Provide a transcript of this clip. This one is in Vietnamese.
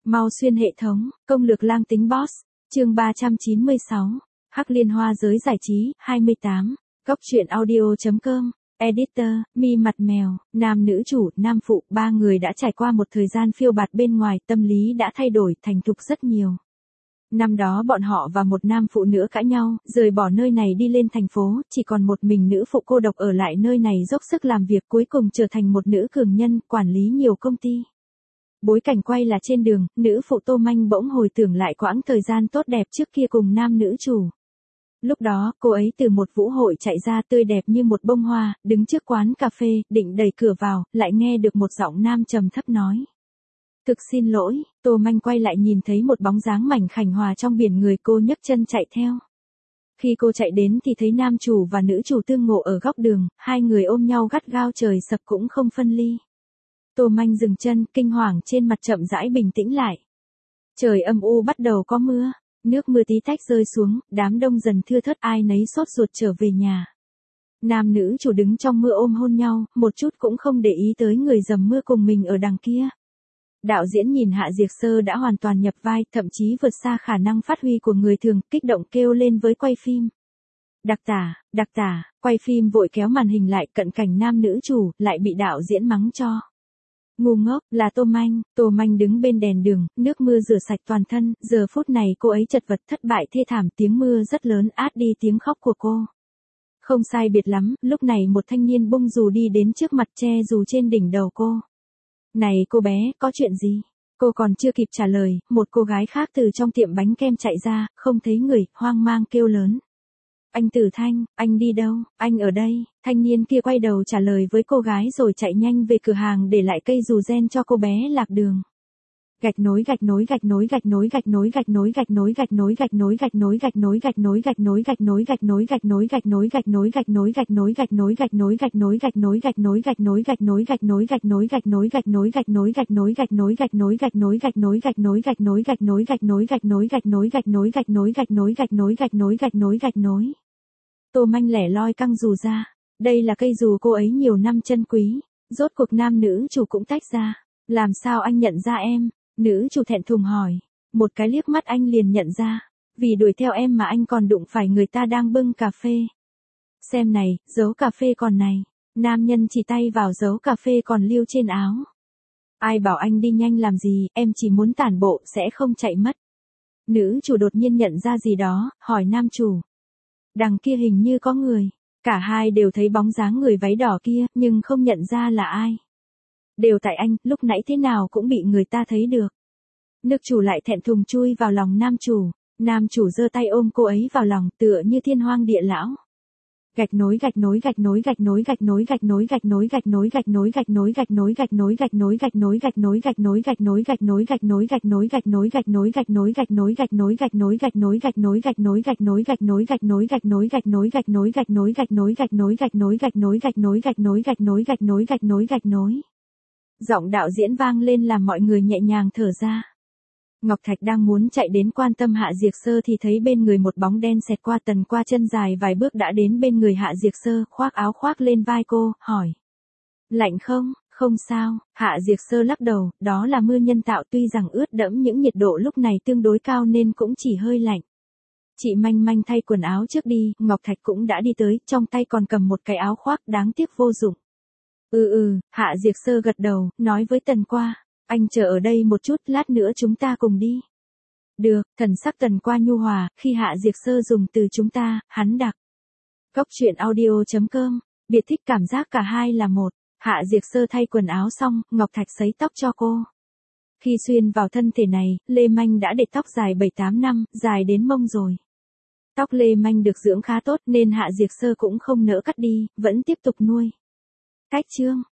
Mau xuyên hệ thống, công lược lang tính boss. Chương 396. Hắc liên hoa giới giải trí, 28. Góc truyện audio.com. Editor, Mi mặt mèo, nam nữ chủ, nam phụ, ba người đã trải qua một thời gian phiêu bạt bên ngoài, tâm lý đã thay đổi, thành thục rất nhiều. Năm đó bọn họ và một nam phụ nữa cãi nhau, rời bỏ nơi này đi lên thành phố, chỉ còn một mình nữ phụ cô độc ở lại nơi này dốc sức làm việc, cuối cùng trở thành một nữ cường nhân, quản lý nhiều công ty. Bối cảnh quay là trên đường, nữ phụ Tô Manh bỗng hồi tưởng lại quãng thời gian tốt đẹp trước kia cùng nam nữ chủ. Lúc đó, cô ấy từ một vũ hội chạy ra tươi đẹp như một bông hoa, đứng trước quán cà phê, định đẩy cửa vào, lại nghe được một giọng nam trầm thấp nói. Thực xin lỗi, Tô Manh quay lại nhìn thấy một bóng dáng mảnh khảnh hòa trong biển người, cô nhấc chân chạy theo. Khi cô chạy đến thì thấy nam chủ và nữ chủ tương ngộ ở góc đường, hai người ôm nhau gắt gao trời sập cũng không phân ly. Tô Manh dừng chân, kinh hoàng trên mặt chậm rãi bình tĩnh lại. Trời âm u bắt đầu có mưa, nước mưa tí tách rơi xuống, đám đông dần thưa thớt, ai nấy sốt ruột trở về nhà. Nam nữ chủ đứng trong mưa ôm hôn nhau, một chút cũng không để ý tới người dầm mưa cùng mình ở đằng kia. Đạo diễn nhìn Hạ Diệc Sơ đã hoàn toàn nhập vai, thậm chí vượt xa khả năng phát huy của người thường, kích động kêu lên với quay phim. Đặc tả, quay phim vội kéo màn hình lại, cận cảnh nam nữ chủ, lại bị đạo diễn mắng cho. Ngu ngốc, là Tô Manh đứng bên đèn đường, nước mưa rửa sạch toàn thân, giờ phút này cô ấy chật vật thất bại thê thảm, tiếng mưa rất lớn át đi tiếng khóc của cô. Không sai biệt lắm, lúc này một thanh niên bung dù đi đến trước mặt che dù trên đỉnh đầu cô. Này cô bé, có chuyện gì? Cô còn chưa kịp trả lời, một cô gái khác từ trong tiệm bánh kem chạy ra, không thấy người, hoang mang kêu lớn. Anh Tử Thanh, anh đi đâu? Anh ở đây. Thanh niên kia quay đầu trả lời với cô gái rồi chạy nhanh về cửa hàng để lại cây dù ren cho cô bé lạc đường. Gạch nối Tô Manh lẻ loi căng dù ra. Đây là cây dù cô ấy nhiều năm trân quý. Rốt cuộc nam nữ chủ cũng tách ra. Làm sao anh nhận ra em? Nữ chủ thẹn thùng hỏi. Một cái liếc mắt anh liền nhận ra. Vì đuổi theo em mà anh còn đụng phải người ta đang bưng cà phê. Xem này, dấu cà phê còn này. Nam nhân chỉ tay vào dấu cà phê còn lưu trên áo. Ai bảo anh đi nhanh làm gì, em chỉ muốn tản bộ sẽ không chạy mất. Nữ chủ đột nhiên nhận ra gì đó, hỏi nam chủ. Đằng kia hình như có người. Cả hai đều thấy bóng dáng người váy đỏ kia, nhưng không nhận ra là ai. Đều tại anh, lúc nãy thế nào cũng bị người ta thấy được. Nước chủ lại thẹn thùng chui vào lòng nam chủ. Nam chủ giơ tay ôm cô ấy vào lòng, tựa như thiên hoang địa lão. Giọng đạo diễn vang lên làm mọi người nhẹ nhàng thở ra. Ngọc Thạch đang muốn chạy đến quan tâm Hạ Diệc Sơ thì thấy bên người một bóng đen xẹt qua tần qua chân dài vài bước đã đến bên người Hạ Diệc Sơ, khoác áo khoác lên vai cô, hỏi. Lạnh không? Không sao, Hạ Diệc Sơ lắc đầu, đó là mưa nhân tạo, tuy rằng ướt đẫm những nhiệt độ lúc này tương đối cao nên cũng chỉ hơi lạnh. Chị Manh Manh thay quần áo trước đi, Ngọc Thạch cũng đã đi tới, trong tay còn cầm một cái áo khoác đáng tiếc vô dụng. Hạ Diệc Sơ gật đầu, nói với Tần Qua. Anh chờ ở đây một chút, lát nữa chúng ta cùng đi. Được, thần sắc Tần Qua nhu hòa, khi Hạ Diệc Sơ dùng từ chúng ta, hắn đặc. Góc truyện audio.com, biệt thích cảm giác cả hai là một. Hạ Diệc Sơ thay quần áo xong, Ngọc Thạch sấy tóc cho cô. Khi xuyên vào thân thể này, Lê Manh đã để tóc dài 7-8 năm, dài đến mông rồi. Tóc Lê Manh được dưỡng khá tốt nên Hạ Diệc Sơ cũng không nỡ cắt đi, vẫn tiếp tục nuôi. Cách chương.